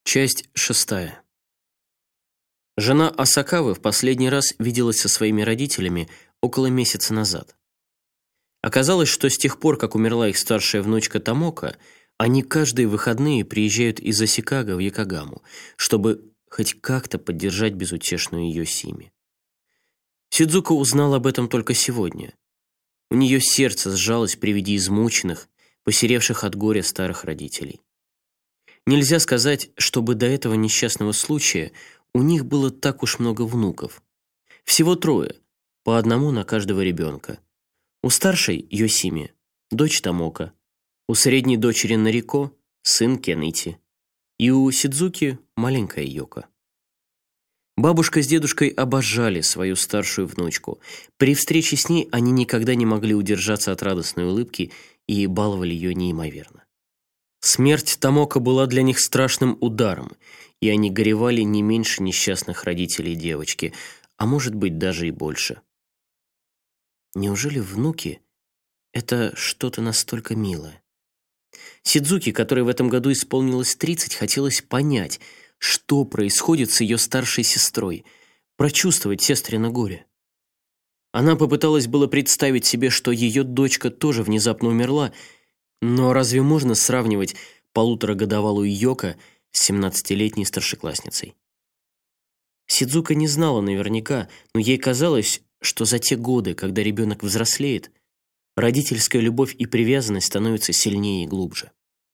Часть 6. Жена Асакавы в последний раз виделась со своими родителями около месяца назад. Оказалось, что с тех пор, как умерла их старшая внучка Томоко, они каждые выходные приезжают из Асикага в Якогаму, чтобы хоть как-то поддержать безутешную Йосими. Сидзука узнала об этом только сегодня. У нее сердце сжалось при виде измученных, посеревших от горя старых родителей. Нельзя сказать, чтобы до этого несчастного случая у них было так уж много внуков. Всего 3, по одному на каждого ребенка. У старшей Йосими дочь Томоко, у средней дочери Нарико сын Кенити, и у Сидзуки маленькая Йоко. Бабушка с дедушкой обожали свою старшую внучку. При встрече с ней они никогда не могли удержаться от радостной улыбки и баловали ее неимоверно. Смерть Томоко была для них страшным ударом, и они горевали не меньше несчастных родителей девочки, а может быть даже и больше. Неужели внуки — это что-то настолько милое? Сидзуки, которой в этом году исполнилось 30, хотелось понять, что происходит с ее старшей сестрой, прочувствовать сестрино горе. Она попыталась было представить себе, что ее дочка тоже внезапно умерла, но разве можно сравнивать 1,5-годовалую Йоко с 17-летней старшеклассницей? Сидзука не знала наверняка, но ей казалось, что за те годы, когда ребенок взрослеет, родительская любовь и привязанность становятся сильнее и глубже.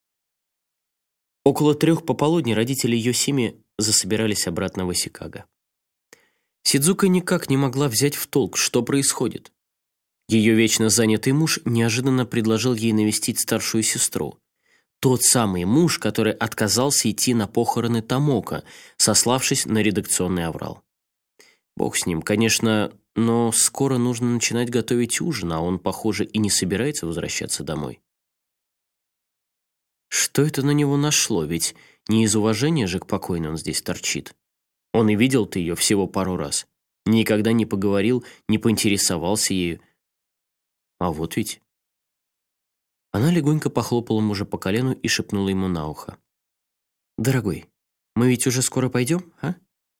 Около 3 пополудни родители Йосими засобирались обратно в Асикага. Сидзука никак не могла взять в толк, что происходит. Ее вечно занятый муж неожиданно предложил ей навестить старшую сестру. Тот самый муж, который отказался идти на похороны Томоко, сославшись на редакционный аврал. Бог с ним, конечно, но скоро нужно начинать готовить ужин, а он, похоже, и не собирается возвращаться домой. Что это на него нашло? Ведь не из уважения же к покойной он здесь торчит. Он и видел-то ее всего пару раз. Никогда не поговорил, не поинтересовался ею. А вот ведь. Она легонько похлопала мужа по колену и шепнула ему на ухо: «Дорогой, мы ведь уже скоро пойдем, а?»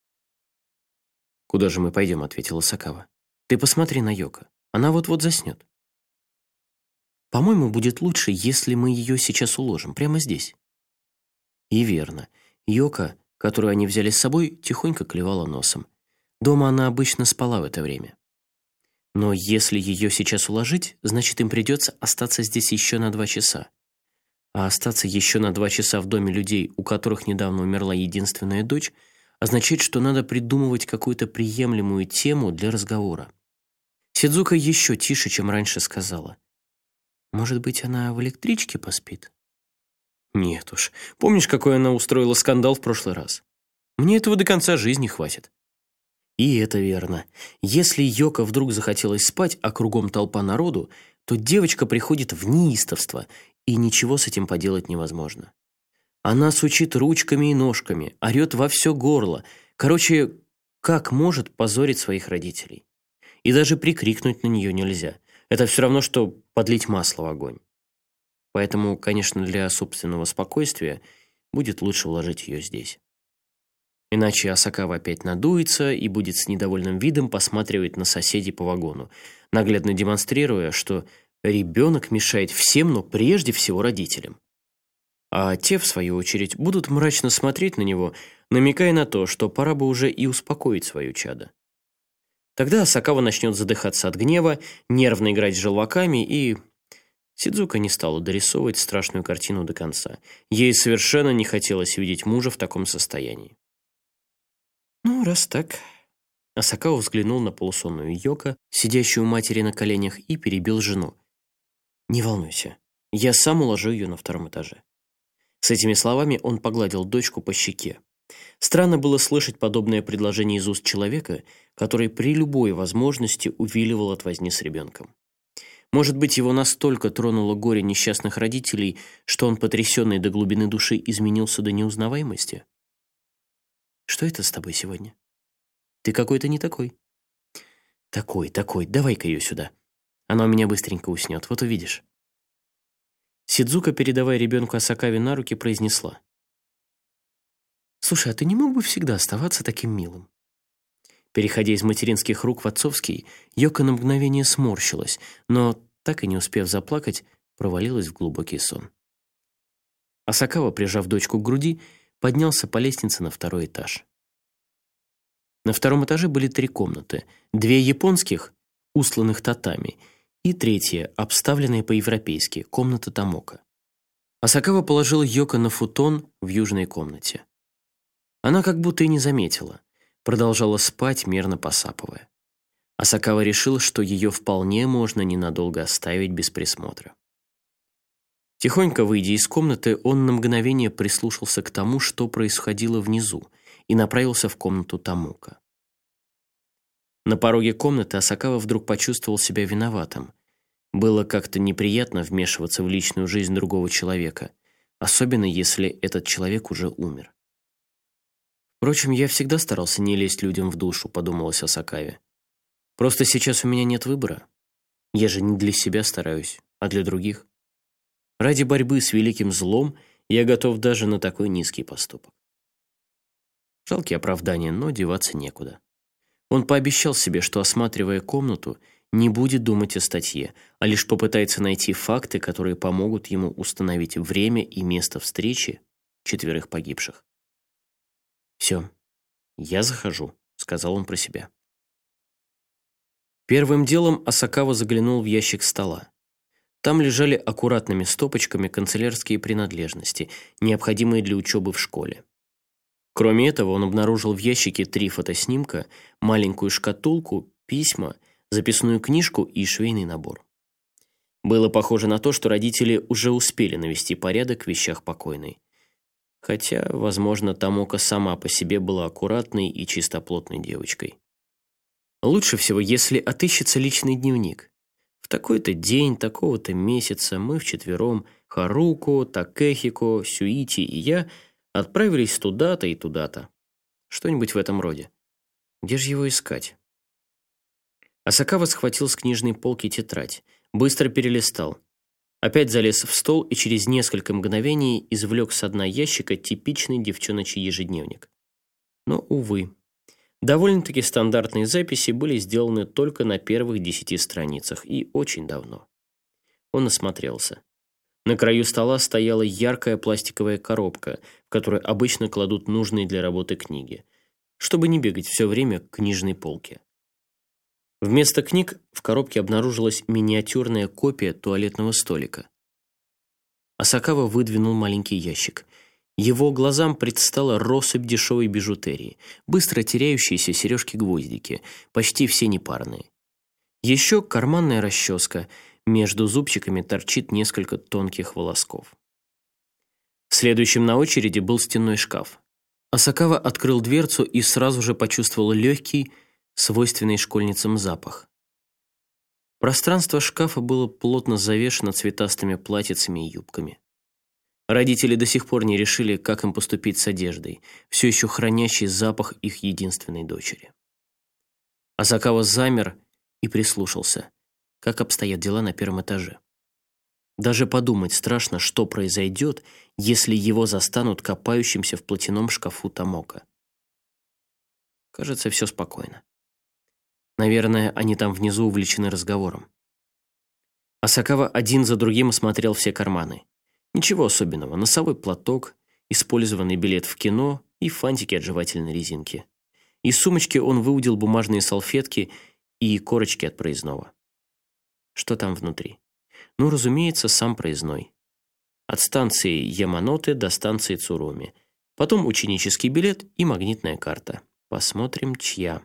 «Куда же мы пойдем?» — ответила Сакава. «Ты посмотри на Йоко. Она вот-вот заснет. По-моему, будет лучше, если мы ее сейчас уложим, прямо здесь». И верно. Йоко, которую они взяли с собой, тихонько клевала носом. Дома она обычно спала в это время. Но если ее сейчас уложить, значит, им придется остаться здесь еще на 2 часа. А остаться еще на 2 часа в доме людей, у которых недавно умерла единственная дочь, означает, что надо придумывать какую-то приемлемую тему для разговора. Сидзука еще тише, чем раньше, сказала: «Может быть, она в электричке поспит?» «Нет уж. Помнишь, какой она устроила скандал в прошлый раз? Мне этого до конца жизни хватит». И это верно. Если Йоко вдруг захотелось спать, а кругом толпа народу, то девочка приходит в неистовство, и ничего с этим поделать невозможно. Она сучит ручками и ножками, орет во все горло. Короче, как может позорить своих родителей? И даже прикрикнуть на нее нельзя. Это все равно, что подлить масло в огонь. Поэтому, конечно, для собственного спокойствия будет лучше уложить ее здесь. Иначе Асакава опять надуется и будет с недовольным видом посматривать на соседей по вагону, наглядно демонстрируя, что ребенок мешает всем, но прежде всего родителям. А те, в свою очередь, будут мрачно смотреть на него, намекая на то, что пора бы уже и успокоить свое чадо. Тогда Асакава начнет задыхаться от гнева, нервно играть с желваками, и Сидзука не стала дорисовывать страшную картину до конца. Ей совершенно не хотелось видеть мужа в таком состоянии. «Ну, раз так...» Асакава взглянул на полусонную Йоко, сидящую у матери на коленях, и перебил жену. «Не волнуйся, я сам уложу ее на 2 этаже». С этими словами он погладил дочку по щеке. Странно было слышать подобное предложение из уст человека, который при любой возможности увиливал от возни с ребенком. Может быть, его настолько тронуло горе несчастных родителей, что он, потрясенный до глубины души, изменился до неузнаваемости? «Что это с тобой сегодня? Ты какой-то не такой». «Такой, давай-ка ее сюда. Она у меня быстренько уснет, вот увидишь». Сидзука, передавая ребенку Асакаве на руки, произнесла: «Слушай, а ты не мог бы всегда оставаться таким милым?» Переходя из материнских рук в отцовский, Йока на мгновение сморщилась, но, так и не успев заплакать, провалилась в глубокий сон. Асакава, прижав дочку к груди, поднялся по лестнице на второй этаж. На втором этаже были 3 комнаты, 2 японских, устланных татами, и третья, обставленная по-европейски, комната Томоко. Асакава положила Йоко на футон в южной комнате. Она как будто и не заметила, продолжала спать, мерно посапывая. Асакава решила, что ее вполне можно ненадолго оставить без присмотра. Тихонько выйдя из комнаты, он на мгновение прислушался к тому, что происходило внизу, и направился в комнату Томоко. На пороге комнаты Асакава вдруг почувствовал себя виноватым. Было как-то неприятно вмешиваться в личную жизнь другого человека, особенно если этот человек уже умер. «Впрочем, я всегда старался не лезть людям в душу», — подумалось Асакаве. «Просто сейчас у меня нет выбора. Я же не для себя стараюсь, а для других. Ради борьбы с великим злом я готов даже на такой низкий поступок». Жалкие оправдания, но деваться некуда. Он пообещал себе, что, осматривая комнату, не будет думать о статье, а лишь попытается найти факты, которые помогут ему установить время и место встречи 4 погибших. «Все, я захожу», — сказал он про себя. Первым делом Асакава заглянул в ящик стола. Там лежали аккуратными стопочками канцелярские принадлежности, необходимые для учебы в школе. Кроме этого, он обнаружил в ящике 3 фотоснимка, маленькую шкатулку, письма, записную книжку и швейный набор. Было похоже на то, что родители уже успели навести порядок в вещах покойной. Хотя, возможно, Томоко сама по себе была аккуратной и чистоплотной девочкой. Лучше всего, если отыщется личный дневник. В такой-то день, такого-то месяца мы вчетвером, Харуко, Такэхико, Сюити и я, отправились туда-то и туда-то. Что-нибудь в этом роде. Где же его искать? Асакава схватил с книжной полки тетрадь, быстро перелистал. Опять залез в стол и через несколько мгновений извлек с дна ящика типичный девчоночий ежедневник. Но, увы, довольно-таки стандартные записи были сделаны только на первых 10 страницах и очень давно. Он осмотрелся. На краю стола стояла яркая пластиковая коробка, в которую обычно кладут нужные для работы книги, чтобы не бегать все время к книжной полке. Вместо книг в коробке обнаружилась миниатюрная копия туалетного столика. Асакава выдвинул маленький ящик. Его глазам предстала россыпь дешевой бижутерии, быстро теряющиеся сережки-гвоздики, почти все непарные. Еще карманная расческа, между зубчиками торчит несколько тонких волосков. Следующим на очереди был стенной шкаф. Асакава открыл дверцу и сразу же почувствовал легкий, свойственный школьницам запах. Пространство шкафа было плотно завешено цветастыми платьицами и юбками. Родители до сих пор не решили, как им поступить с одеждой, все еще хранящей запах их единственной дочери. Асакава замер и прислушался, как обстоят дела на первом этаже. Даже подумать страшно, что произойдет, если его застанут копающимся в платяном шкафу Томоко. Кажется, все спокойно. Наверное, они там внизу увлечены разговором. Асакава один за другим осмотрел все карманы. Ничего особенного. Носовой платок, использованный билет в кино и фантики от жевательной резинки. Из сумочки он выудил бумажные салфетки и корочки от проездного. Что там внутри? Ну, разумеется, сам проездной. От станции Яманоте до станции Цуруми. Потом ученический билет и магнитная карта. Посмотрим, чья.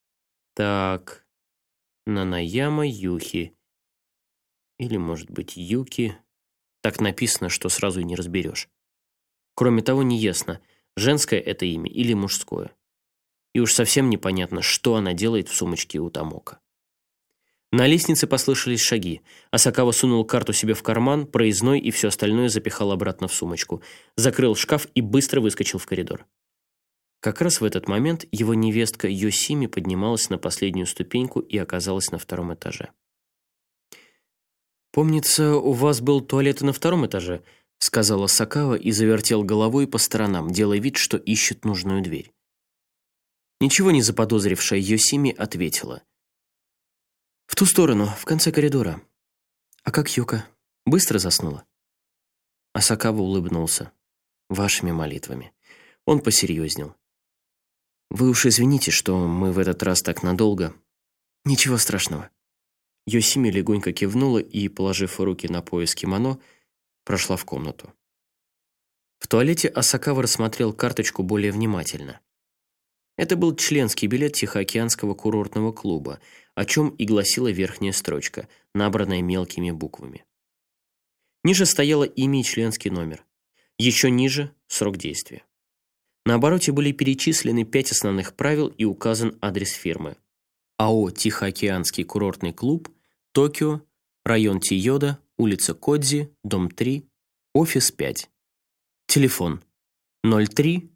Так, Нанаяма Юхи. Или, может быть, Юки. Так написано, что сразу и не разберешь. Кроме того, неясно, женское это имя или мужское. И уж совсем непонятно, что она делает в сумочке у Томоко. На лестнице послышались шаги. Асакава сунул карту себе в карман, проездной и все остальное запихал обратно в сумочку. Закрыл шкаф и быстро выскочил в коридор. Как раз в этот момент его невестка Йосими поднималась на последнюю ступеньку и оказалась на 2-м этаже. «Помнится, у вас был туалет и на 2-м этаже?» сказала Сакава и завертел головой по сторонам, делая вид, что ищет нужную дверь. Ничего не заподозрившая Йосими ответила: «В ту сторону, в конце коридора. А как Юка? Быстро заснула?» Асакава улыбнулся. «Вашими молитвами». Он посерьезнел. «Вы уж извините, что мы в этот раз так надолго». «Ничего страшного». Йосими легонько кивнула и, положив руки на пояс кимоно, прошла в комнату. В туалете Асакава рассмотрел карточку более внимательно. Это был членский билет Тихоокеанского курортного клуба, о чем и гласила верхняя строчка, набранная мелкими буквами. Ниже стояло имя и членский номер. Еще ниже – срок действия. На обороте были перечислены 5 основных правил и указан адрес фирмы. АО «Тихоокеанский курортный клуб», Токио, район Тийода, улица Кодзи, дом 3, офис 5. Телефон 03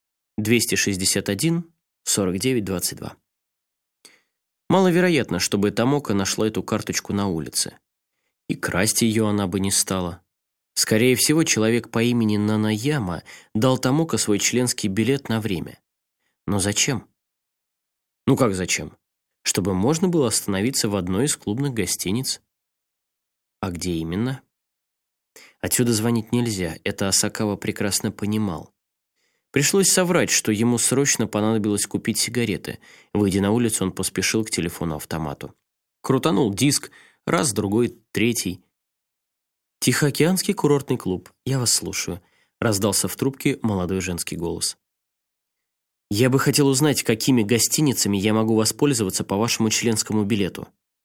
261 49 22. Маловероятно, чтобы Томоко нашла эту карточку на улице. И красть ее она бы не стала. Скорее всего, человек по имени Нанаяма дал Томоко свой членский билет на время. Но зачем? Ну как зачем? Чтобы можно было остановиться в одной из клубных гостиниц. А где именно? Отсюда звонить нельзя, это Асакава прекрасно понимал. Пришлось соврать, что ему срочно понадобилось купить сигареты. Выйдя на улицу, он поспешил к телефону-автомату. Крутанул диск, раз, другой, третий. «Тихоокеанский курортный клуб, я вас слушаю», — раздался в трубке молодой женский голос. «Я бы хотел узнать, какими гостиницами я могу воспользоваться по вашему членскому билету».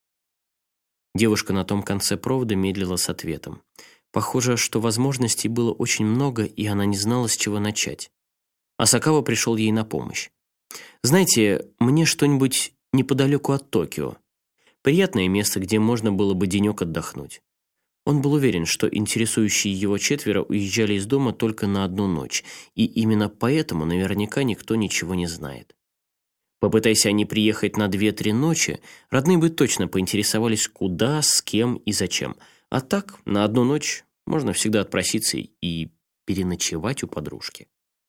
Девушка на том конце провода медлила с ответом. Похоже, что возможностей было очень много, и она не знала, с чего начать. Асакава пришел ей на помощь. «Знаете, мне что-нибудь неподалеку от Токио. Приятное место, где можно было бы денек отдохнуть». Он был уверен, что интересующие его 4 уезжали из дома только на одну ночь, и именно поэтому наверняка никто ничего не знает. Попытайся они приехать на 2-3 ночи, родные бы точно поинтересовались, куда, с кем и зачем. А так, на одну ночь можно всегда отпроситься и переночевать у подружки.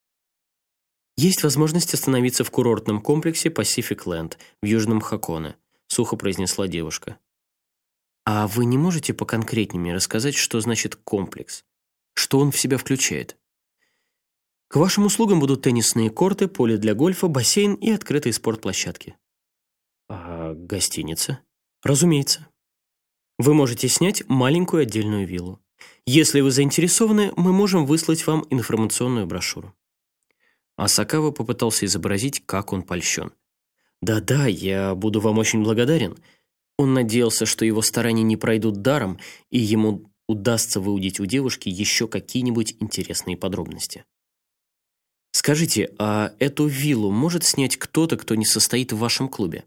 «Есть возможность остановиться в курортном комплексе Pacific Land в Южном Хоконе», — сухо произнесла девушка. «А вы не можете поконкретнее рассказать, что значит комплекс? Что он в себя включает?» «К вашим услугам будут теннисные корты, поле для гольфа, бассейн и открытые спортплощадки». «А гостиница?» «Разумеется. Вы можете снять маленькую отдельную виллу. Если вы заинтересованы, мы можем выслать вам информационную брошюру». Асакава попытался изобразить, как он польщен. «Да-да, я буду вам очень благодарен». Он надеялся, что его старания не пройдут даром, и ему удастся выудить у девушки еще какие-нибудь интересные подробности. «Скажите, а эту виллу может снять кто-то, кто не состоит в вашем клубе?»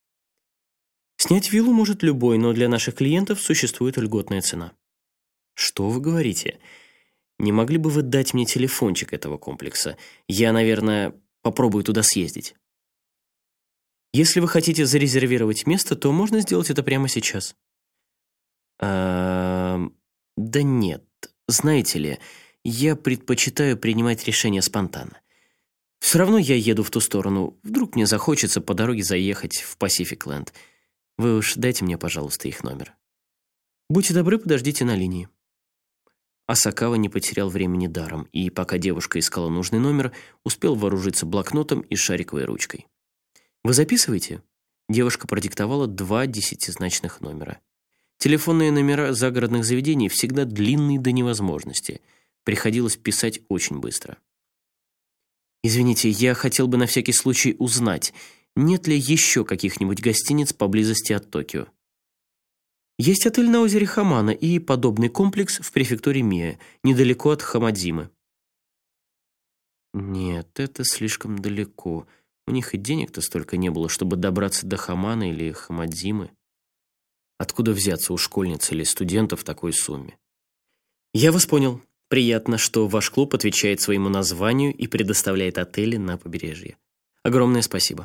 «Снять виллу может любой, но для наших клиентов существует льготная цена». «Что вы говорите? Не могли бы вы дать мне телефончик этого комплекса? Я, наверное, попробую туда съездить». «Если вы хотите зарезервировать место, то можно сделать это прямо сейчас». Да нет, знаете ли, я предпочитаю принимать решения спонтанно. Все равно я еду в ту сторону. Вдруг мне захочется по дороге заехать в Pacific Land. Вы уж дайте мне, пожалуйста, их номер. Будьте добры, подождите на линии». Асакава не потерял времени даром, и пока девушка искала нужный номер, успел вооружиться блокнотом и шариковой ручкой. «Вы записываете?» Девушка продиктовала 2 10-значных номера. Телефонные номера загородных заведений всегда длинные до невозможности. Приходилось писать очень быстро. «Извините, я хотел бы на всякий случай узнать, нет ли еще каких-нибудь гостиниц поблизости от Токио?» «Есть отель на озере Хамана и подобный комплекс в префектуре Миэ, недалеко от Хамадзимы». «Нет, это слишком далеко. У них и денег-то столько не было, чтобы добраться до Хамана или Хамадзимы. Откуда взяться у школьниц или студентов в такой сумме?» «Я вас понял. Приятно, что ваш клуб отвечает своему названию и предоставляет отели на побережье. Огромное спасибо».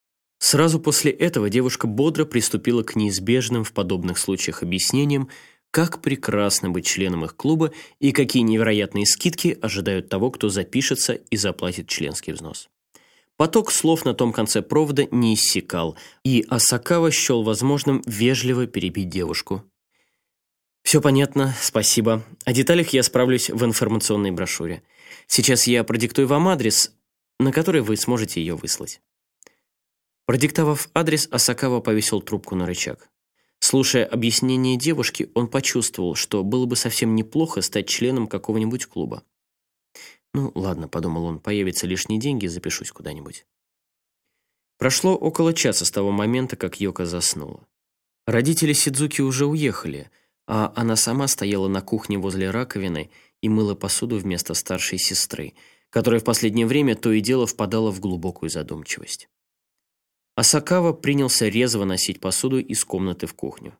Сразу после этого девушка бодро приступила к неизбежным в подобных случаях объяснениям, как прекрасно быть членом их клуба и какие невероятные скидки ожидают того, кто запишется и заплатит членский взнос. Поток слов на том конце провода не иссякал, и Асакава счел возможным вежливо перебить девушку. «Все понятно, спасибо. О деталях я справлюсь в информационной брошюре. Сейчас я продиктую вам адрес, на который вы сможете ее выслать». Продиктовав адрес, Асакава повесил трубку на рычаг. Слушая объяснение девушки, он почувствовал, что было бы совсем неплохо стать членом какого-нибудь клуба. «Ну, ладно», — подумал он, — «появятся лишние деньги, запишусь куда-нибудь». Прошло около часа с того момента, как Йока заснула. Родители Сидзуки уже уехали, а она сама стояла на кухне возле раковины и мыла посуду вместо старшей сестры, которая в последнее время то и дело впадала в глубокую задумчивость. Асакава принялся резво носить посуду из комнаты в кухню.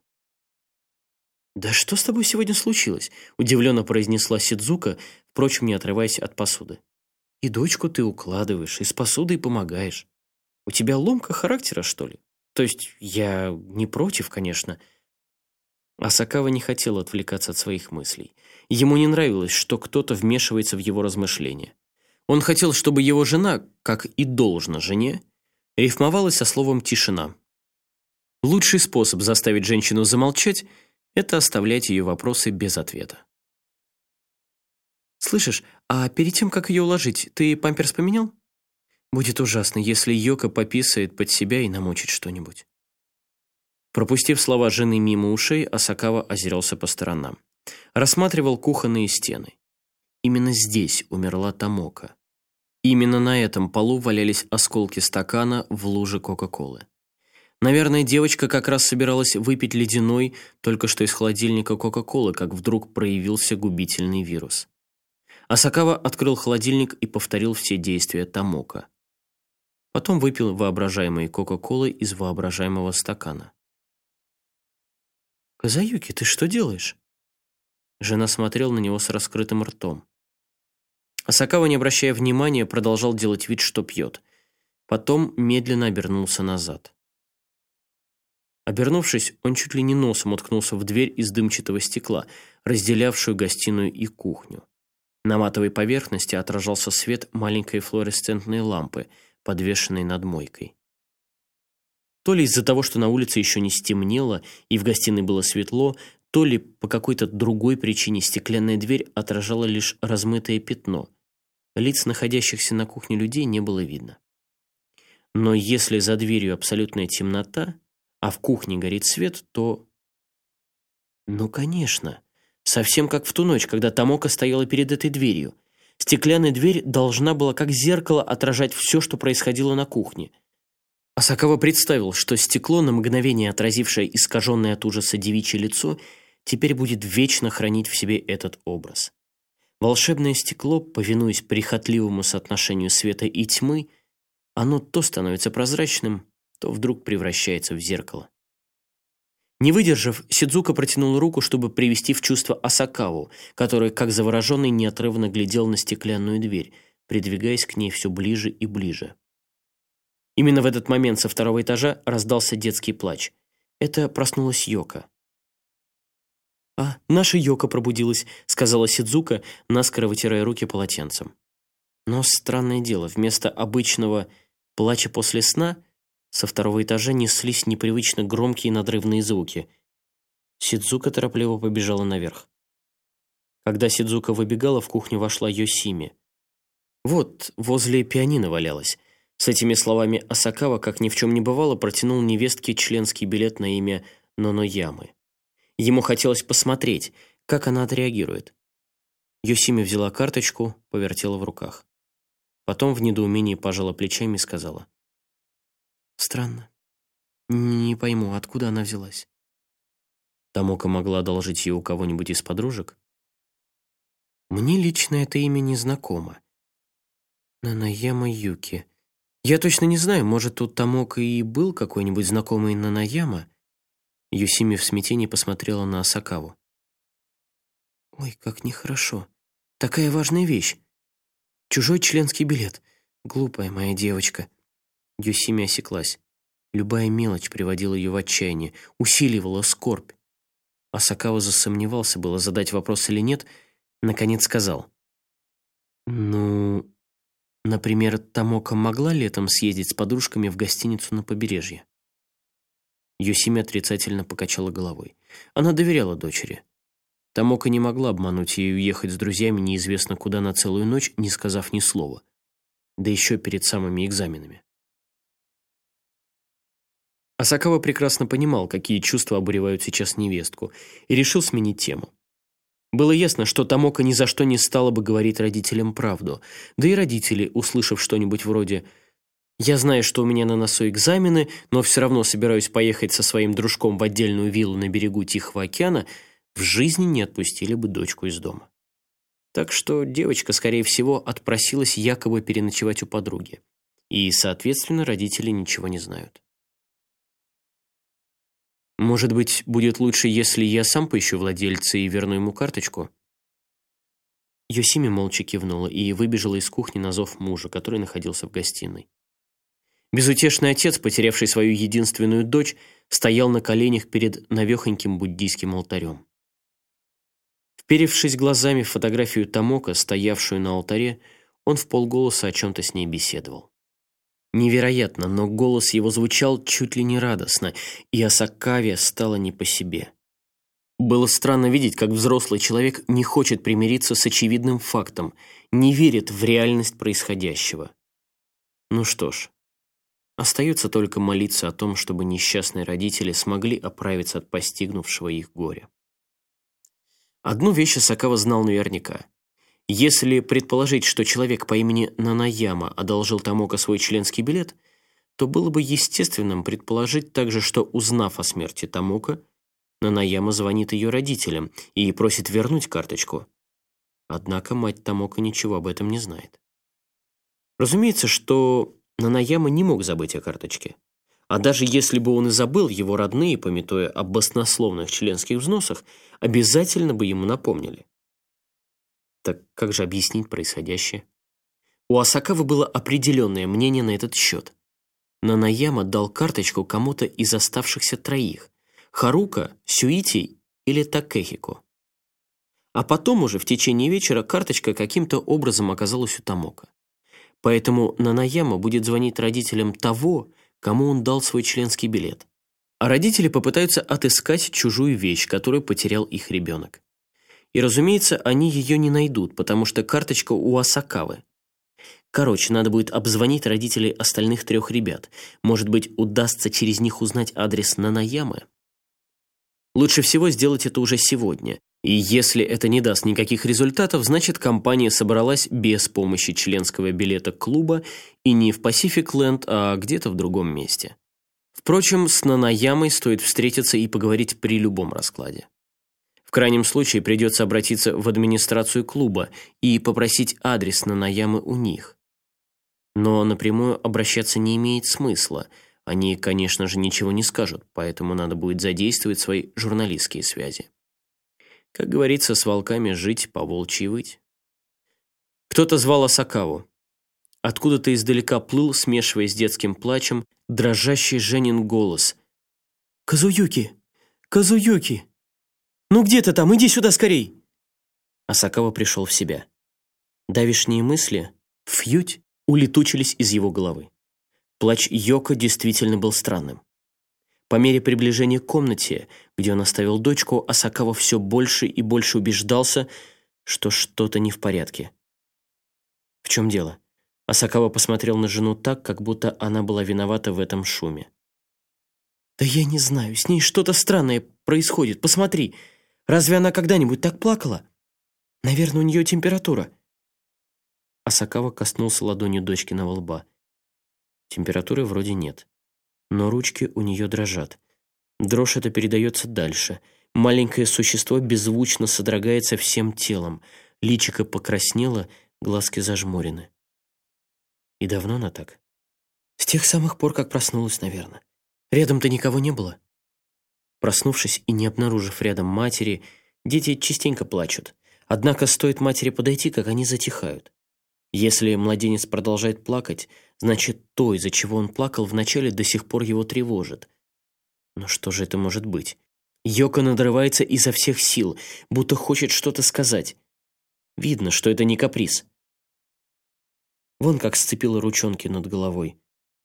«Да что с тобой сегодня случилось?» – удивленно произнесла Сидзука, впрочем, не отрываясь от посуды. «И дочку ты укладываешь, и с посудой помогаешь. У тебя ломка характера, что ли? То есть я не против, конечно». Асакава не хотел отвлекаться от своих мыслей. Ему не нравилось, что кто-то вмешивается в его размышления. Он хотел, чтобы его жена, как и должно жене, рифмовалась со словом «тишина». Лучший способ заставить женщину замолчать – это оставлять ее вопросы без ответа. «Слышишь, а перед тем, как ее уложить, ты памперс поменял? Будет ужасно, если Йока пописает под себя и намочит что-нибудь». Пропустив слова жены мимо ушей, Асакава озирался по сторонам. Рассматривал кухонные стены. Именно здесь умерла Томока. Именно на этом полу валялись осколки стакана в луже Кока-Колы. Наверное, девочка как раз собиралась выпить ледяной, только что из холодильника Кока-Колы, как вдруг проявился губительный вирус. Асакава открыл холодильник и повторил все действия Томока. Потом выпил воображаемые Кока-Колы из воображаемого стакана. «Казаюки, ты что делаешь?» Жена смотрела на него с раскрытым ртом. Асакава, не обращая внимания, продолжал делать вид, что пьет. Потом медленно обернулся назад. Обернувшись, он чуть ли не носом уткнулся в дверь из дымчатого стекла, разделявшую гостиную и кухню. На матовой поверхности отражался свет маленькой флуоресцентной лампы, подвешенной над мойкой. То ли из-за того, что на улице еще не стемнело и в гостиной было светло, то ли по какой-то другой причине стеклянная дверь отражала лишь размытое пятно. Лиц находящихся на кухне людей не было видно. Но если за дверью абсолютная темнота, а в кухне горит свет, то... Ну, конечно, совсем как в ту ночь, когда Томока стояла перед этой дверью. Стеклянная дверь должна была как зеркало отражать все, что происходило на кухне. Асакава представил, что стекло, на мгновение отразившее искаженное от ужаса девичье лицо, теперь будет вечно хранить в себе этот образ. Волшебное стекло, повинуясь прихотливому соотношению света и тьмы, оно то становится прозрачным, то вдруг превращается в зеркало. Не выдержав, Сидзука протянул руку, чтобы привести в чувство Асакаву, который, как завороженный, неотрывно глядел на стеклянную дверь, придвигаясь к ней все ближе и ближе. Именно в этот момент со второго этажа раздался детский плач. Это проснулась Йока. «А, наша Йока пробудилась», — сказала Сидзука, наскоро вытирая руки полотенцем. Но странное дело, вместо обычного плача после сна со второго этажа неслись непривычно громкие надрывные звуки. Сидзука торопливо побежала наверх. Когда Сидзука выбегала, в кухню вошла Йосими. Вот, возле пианино валялась. С этими словами Асакава, как ни в чем не бывало, протянул невестке членский билет на имя Ноноямы. Ему хотелось посмотреть, как она отреагирует. Йосими взяла карточку, повертела в руках. Потом в недоумении пожала плечами и сказала: «Странно. Не пойму, откуда она взялась». Томока могла одолжить ее у кого-нибудь из подружек? Мне лично это имя не знакомо. Нанаяма Юки. Я точно не знаю, может, тут Томока и был какой-нибудь знакомый Нанаяма? Йосими в смятении посмотрела на Асакаву. «Ой, как нехорошо. Такая важная вещь. Чужой членский билет. Глупая моя девочка». Йосими осеклась. Любая мелочь приводила ее в отчаяние, усиливала скорбь. Асакава засомневался, было задать вопрос или нет, наконец сказал: «Ну, например, Томоко могла летом съездить с подружками в гостиницу на побережье?» Юсими отрицательно покачала головой. Она доверяла дочери. Томоко не могла обмануть ее и уехать с друзьями неизвестно куда на целую ночь, не сказав ни слова. Да еще перед самыми экзаменами. Асакава прекрасно понимал, какие чувства обуревают сейчас невестку, и решил сменить тему. Было ясно, что Томоко ни за что не стала бы говорить родителям правду, да и родители, услышав что-нибудь вроде «Я знаю, что у меня на носу экзамены, но все равно собираюсь поехать со своим дружком в отдельную виллу на берегу Тихого океана», в жизни не отпустили бы дочку из дома. Так что девочка, скорее всего, отпросилась якобы переночевать у подруги. И, соответственно, родители ничего не знают. «Может быть, будет лучше, если я сам поищу владельца и верну ему карточку?» Йосими молча кивнула и выбежала из кухни на зов мужа, который находился в гостиной. Безутешный отец, потерявший свою единственную дочь, стоял на коленях перед навехоньким буддийским алтарем. Вперевшись глазами в фотографию Томоко, стоявшую на алтаре, он вполголоса о чем-то с ней беседовал. Невероятно, но голос его звучал чуть ли не радостно, и Асакаве стало не по себе. Было странно видеть, как взрослый человек не хочет примириться с очевидным фактом, не верит в реальность происходящего. Ну что ж, остается только молиться о том, чтобы несчастные родители смогли оправиться от постигнувшего их горя. Одну вещь Асакава знал наверняка. Если предположить, что человек по имени Нанаяма одолжил Томоко свой членский билет, то было бы естественным предположить также, что, узнав о смерти Томоко, Нанаяма звонит ее родителям и просит вернуть карточку. Однако мать Томоко ничего об этом не знает. Разумеется, что Нанаяма не мог забыть о карточке. А даже если бы он и забыл, его родные, памятуя об баснословных членских взносах, обязательно бы ему напомнили. Так как же объяснить происходящее? У Асакавы было определенное мнение на этот счет. Нанаяма дал карточку кому-то из оставшихся троих – Харука, Сюити или Такэхико. А потом уже в течение вечера карточка каким-то образом оказалась у Томоко. Поэтому Нанаяма будет звонить родителям того, кому он дал свой членский билет. А родители попытаются отыскать чужую вещь, которую потерял их ребенок. И, разумеется, они ее не найдут, потому что карточка у Асакавы. Короче, надо будет обзвонить родителей остальных 3 ребят. Может быть, удастся через них узнать адрес Нанаямы? Лучше всего сделать это уже сегодня. И если это не даст никаких результатов, значит, компания собралась без помощи членского билета клуба и не в Pacific Land, а где-то в другом месте. Впрочем, с Нанаямой стоит встретиться и поговорить при любом раскладе. В крайнем случае придется обратиться в администрацию клуба и попросить адрес Нанаямы у них. Но напрямую обращаться не имеет смысла. Они, конечно же, ничего не скажут, поэтому надо будет задействовать свои журналистские связи. Как говорится, с волками жить, по волчьи выть. Кто-то звал Асакаву. Откуда-то издалека плыл, смешиваясь с детским плачем, дрожащий Женин голос. «Казуюки! Казуюки! Ну где ты там? Иди сюда скорей!» Асакава пришел в себя. Давишние мысли, фьють, улетучились из его головы. Плач Йоко действительно был странным. По мере приближения к комнате, где он оставил дочку, Асакава все больше и больше убеждался, что что-то не в порядке. В чем дело? Асакава посмотрел на жену так, как будто она была виновата в этом шуме. «Да я не знаю, с ней что-то странное происходит. Посмотри, разве она когда-нибудь так плакала? Наверное, у нее температура». Асакава коснулся ладонью дочкиного лба. Температуры вроде нет, но ручки у нее дрожат. Дрожь эта передается дальше. Маленькое существо беззвучно содрогается всем телом. Личико покраснело, глазки зажмурены. И давно она так? С тех самых пор, как проснулась, наверное. Рядом-то никого не было. Проснувшись и не обнаружив рядом матери, дети частенько плачут. Однако стоит матери подойти, как они затихают. Если младенец продолжает плакать, значит, то, из-за чего он плакал, вначале до сих пор его тревожит. Но что же это может быть? Йока надрывается изо всех сил, будто хочет что-то сказать. Видно, что это не каприз. Вон как сцепила ручонки над головой.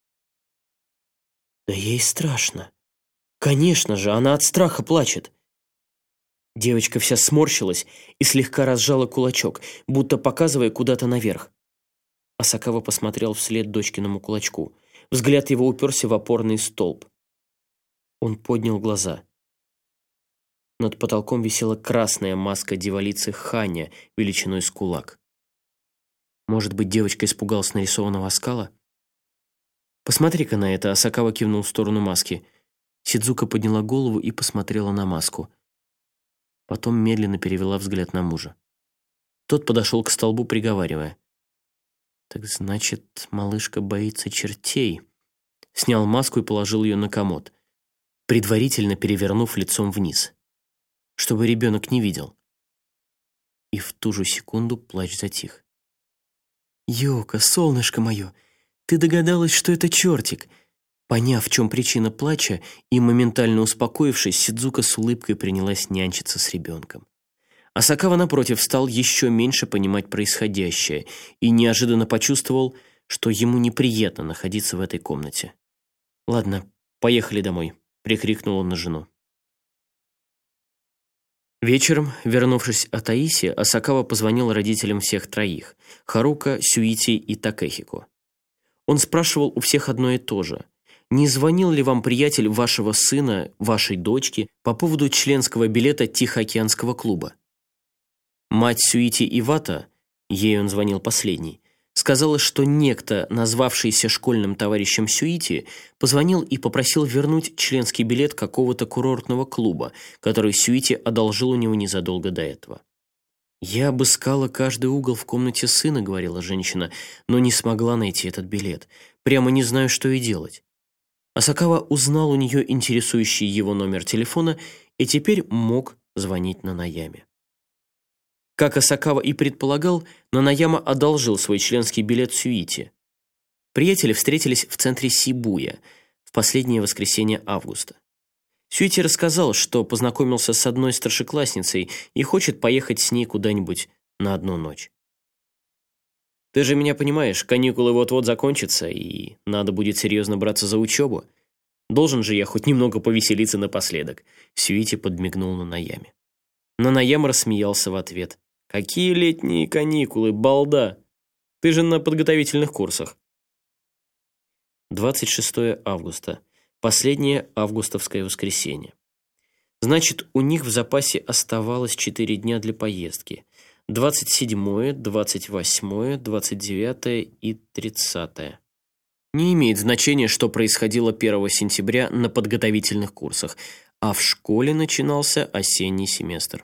Да ей страшно. Конечно же, она от страха плачет. Девочка вся сморщилась и слегка разжала кулачок, будто показывая куда-то наверх. Асакава посмотрел вслед дочкиному кулачку. Взгляд его уперся в опорный столб. Он поднял глаза. Над потолком висела красная маска дьяволицы Ханя величиной с кулак. Может быть, девочка испугалась нарисованного оскала? «Посмотри-ка на это», — Асакава кивнул в сторону маски. Сидзука подняла голову и посмотрела на маску. Потом медленно перевела взгляд на мужа. Тот подошел к столбу, приговаривая. «Так значит, малышка боится чертей». Снял маску и положил ее на комод, предварительно перевернув лицом вниз, чтобы ребенок не видел. И в ту же секунду плач затих. «Йока, солнышко мое, ты догадалась, что это чертик?» Поняв, в чем причина плача, и моментально успокоившись, Сидзука с улыбкой принялась нянчиться с ребенком. Асакава, напротив, стал еще меньше понимать происходящее и неожиданно почувствовал, что ему неприятно находиться в этой комнате. «Ладно, поехали домой», — прикрикнул он на жену. Вечером, вернувшись от Аиси, Асакава позвонил родителям всех троих – Харука, Сюити и Такэхико. Он спрашивал у всех одно и то же. Не звонил ли вам приятель вашего сына, вашей дочки, по поводу членского билета Тихоокеанского клуба? Мать Сюити Ивата, ей он звонил последний, сказала, что некто, назвавшийся школьным товарищем Сюити, позвонил и попросил вернуть членский билет какого-то курортного клуба, который Сюити одолжил у него незадолго до этого. «Я обыскала каждый угол в комнате сына», — говорила женщина, «но не смогла найти этот билет. Прямо не знаю, что и делать». Асакава узнал у нее интересующий его номер телефона и теперь мог звонить Нанаяме. Как Асакава и предполагал, Нанаяма одолжил свой членский билет Сюити. Приятели встретились в центре Сибуя в последнее воскресенье августа. Сюити рассказал, что познакомился с одной старшеклассницей и хочет поехать с ней куда-нибудь на одну ночь. «Ты же меня понимаешь, каникулы вот-вот закончатся, и надо будет серьезно браться за учебу. Должен же я хоть немного повеселиться напоследок», — Сюити подмигнул Нанаяме. Нанаяма рассмеялся в ответ. «Какие летние каникулы, балда! Ты же на подготовительных курсах». 26 августа. Последнее августовское воскресенье. Значит, у них в запасе оставалось 4 дня для поездки. 27, 28, 29 и 30. Не имеет значения, что происходило 1 сентября на подготовительных курсах, а в школе начинался осенний семестр.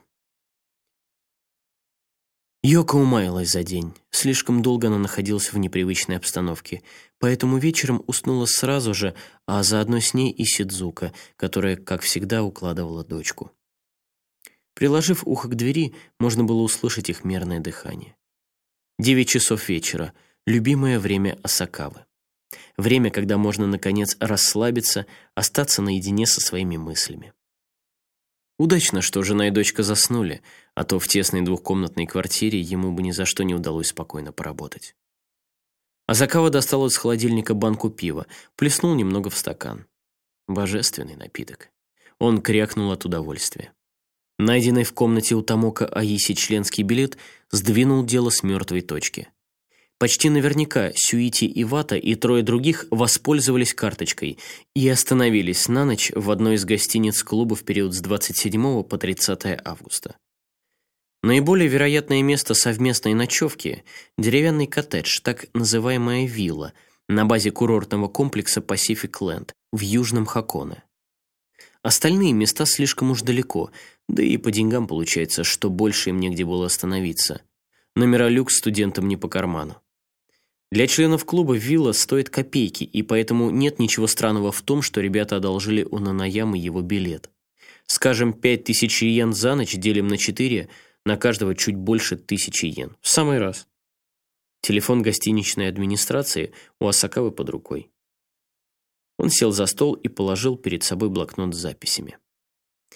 Йока умаялась за день. Слишком долго она находилась в непривычной обстановке, поэтому вечером уснула сразу же, а заодно с ней и Сидзука, которая, как всегда, укладывала дочку. Приложив ухо к двери, можно было услышать их мерное дыхание. 9 часов вечера – любимое время Асакавы. Время, когда можно, наконец, расслабиться, остаться наедине со своими мыслями. Удачно, что жена и дочка заснули, а то в тесной двухкомнатной квартире ему бы ни за что не удалось спокойно поработать. Асакава достал из холодильника банку пива, плеснул немного в стакан. Божественный напиток. Он крякнул от удовольствия. Найденный в комнате у Томока Аиси членский билет сдвинул дело с мертвой точки. Почти наверняка Сюити Ивата и 3 других воспользовались карточкой и остановились на ночь в одной из гостиниц клуба в период с 27 по 30 августа. Наиболее вероятное место совместной ночевки – деревянный коттедж, так называемая вилла, на базе курортного комплекса Pacific Land в Южном Хоконе. Остальные места слишком уж далеко, да и по деньгам получается, что больше им негде было остановиться. Номера люкс студентам не по карману. Для членов клуба вилла стоит копейки, и поэтому нет ничего странного в том, что ребята одолжили у Нанаямы его билет. Скажем, 5000 йен за ночь делим на 4, на каждого чуть больше 1000 йен. В самый раз. Телефон гостиничной администрации у Асакавы под рукой. Он сел за стол и положил перед собой блокнот с записями.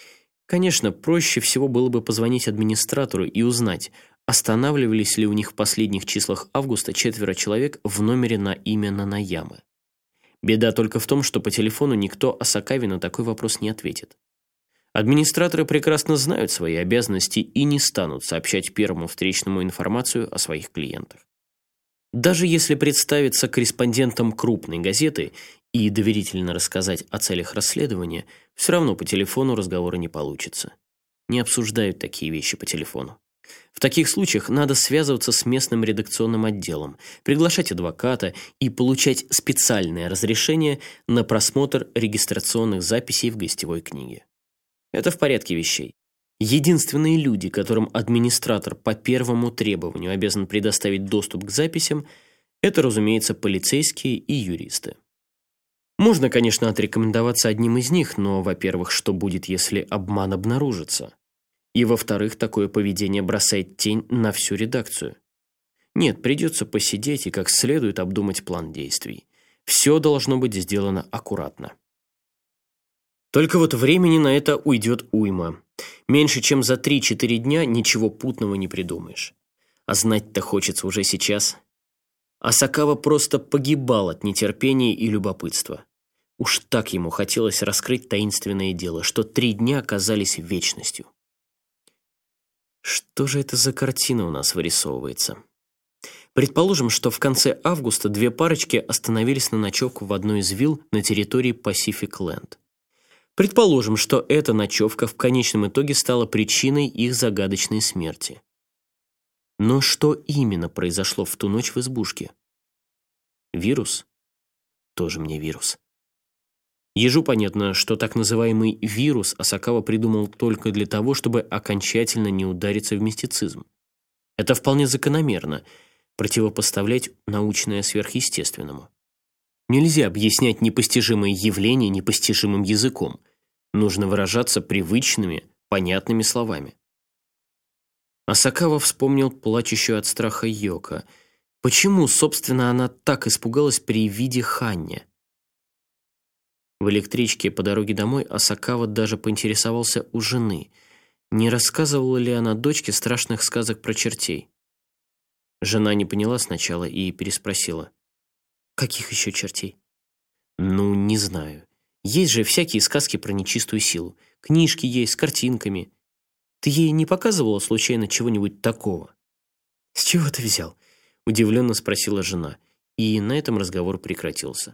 Конечно, проще всего было бы позвонить администратору и узнать, останавливались ли у них в последних числах августа 4 человек в номере на имя Нанаямы. Беда только в том, что по телефону никто Асакаве на такой вопрос не ответит. Администраторы прекрасно знают свои обязанности и не станут сообщать первому встречному информацию о своих клиентах. Даже если представиться корреспондентом крупной газеты и доверительно рассказать о целях расследования, все равно по телефону разговора не получится. Не обсуждают такие вещи по телефону. В таких случаях надо связываться с местным редакционным отделом, приглашать адвоката и получать специальное разрешение на просмотр регистрационных записей в гостевой книге. Это в порядке вещей. Единственные люди, которым администратор по первому требованию обязан предоставить доступ к записям, это, разумеется, полицейские и юристы. Можно, конечно, отрекомендоваться одним из них, но, во-первых, что будет, если обман обнаружится? И, во-вторых, такое поведение бросает тень на всю редакцию. Нет, придется посидеть и как следует обдумать план действий. Все должно быть сделано аккуратно. Только вот времени на это уйдет уйма. Меньше чем за 3-4 дня ничего путного не придумаешь. А знать-то хочется уже сейчас. Асакава просто погибал от нетерпения и любопытства. Уж так ему хотелось раскрыть таинственное дело, что 3 дня оказались вечностью. Что же это за картина у нас вырисовывается? Предположим, что в конце августа 2 парочки остановились на ночевку в одной из вилл на территории Pacific Land. Предположим, что эта ночевка в конечном итоге стала причиной их загадочной смерти. Но что именно произошло в ту ночь в избушке? Вирус? Тоже мне вирус. Ежу понятно, что так называемый вирус Асакава придумал только для того, чтобы окончательно не удариться в мистицизм. Это вполне закономерно – противопоставлять научное сверхъестественному. Нельзя объяснять непостижимые явления непостижимым языком. Нужно выражаться привычными, понятными словами. Асакава вспомнил плачущую от страха Йоко. Почему, собственно, она так испугалась при виде Ханни? В электричке по дороге домой Асакава даже поинтересовался у жены, не рассказывала ли она дочке страшных сказок про чертей. Жена не поняла сначала и переспросила. «Каких еще чертей?» «Ну, не знаю. Есть же всякие сказки про нечистую силу. Книжки есть с картинками. Ты ей не показывала случайно чего-нибудь такого?» «С чего ты взял?» – удивленно спросила жена, и на этом разговор прекратился.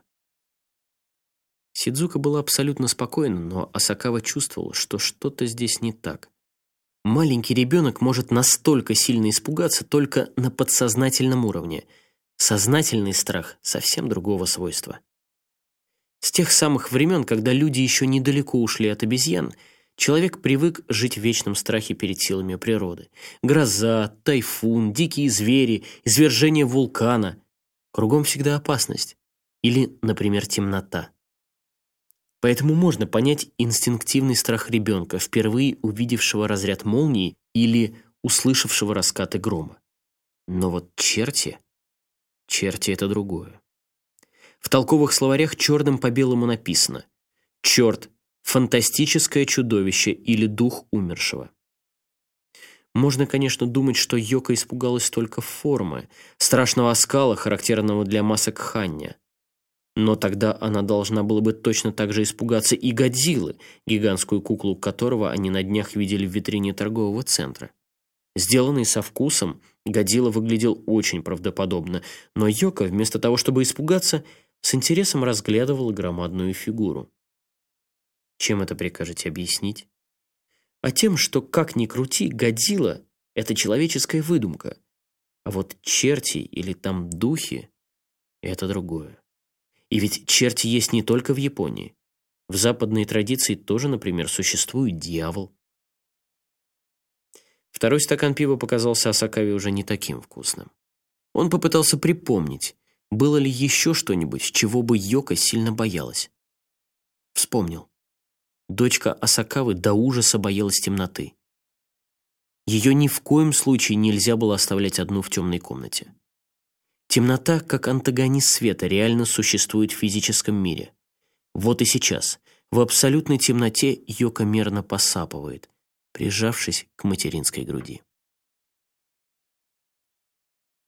Сидзука была абсолютно спокойна, но Асакава чувствовал, что что-то здесь не так. Маленький ребенок может настолько сильно испугаться только на подсознательном уровне. Сознательный страх совсем другого свойства. С тех самых времен, когда люди еще недалеко ушли от обезьян, человек привык жить в вечном страхе перед силами природы. Гроза, тайфун, дикие звери, извержение вулкана. Кругом всегда опасность. Или, например, темнота. Поэтому можно понять инстинктивный страх ребенка, впервые увидевшего разряд молнии или услышавшего раскаты грома. Но вот черти – это другое. В толковых словарях черным по белому написано «Черт – фантастическое чудовище или дух умершего». Можно, конечно, думать, что Йоко испугалась только формы, страшного оскала, характерного для масок Ханни. Но тогда она должна была бы точно так же испугаться и Годзиллы, гигантскую куклу которого они на днях видели в витрине торгового центра. Сделанный со вкусом, Годзилла выглядел очень правдоподобно, но Йоко, вместо того, чтобы испугаться, с интересом разглядывала громадную фигуру. Чем это прикажете объяснить? А тем, что, как ни крути, Годзилла – это человеческая выдумка, а вот черти или там духи – это другое. И ведь черти есть не только в Японии. В западной традиции тоже, например, существует дьявол. Второй стакан пива показался Асакаве уже не таким вкусным. Он попытался припомнить, было ли еще что-нибудь, чего бы Йоко сильно боялась. Вспомнил. Дочка Асакавы до ужаса боялась темноты. Ее ни в коем случае нельзя было оставлять одну в темной комнате. Темнота, как антагонист света, реально существует в физическом мире. Вот и сейчас, В абсолютной темноте Йока мерно посапывает, прижавшись к материнской груди.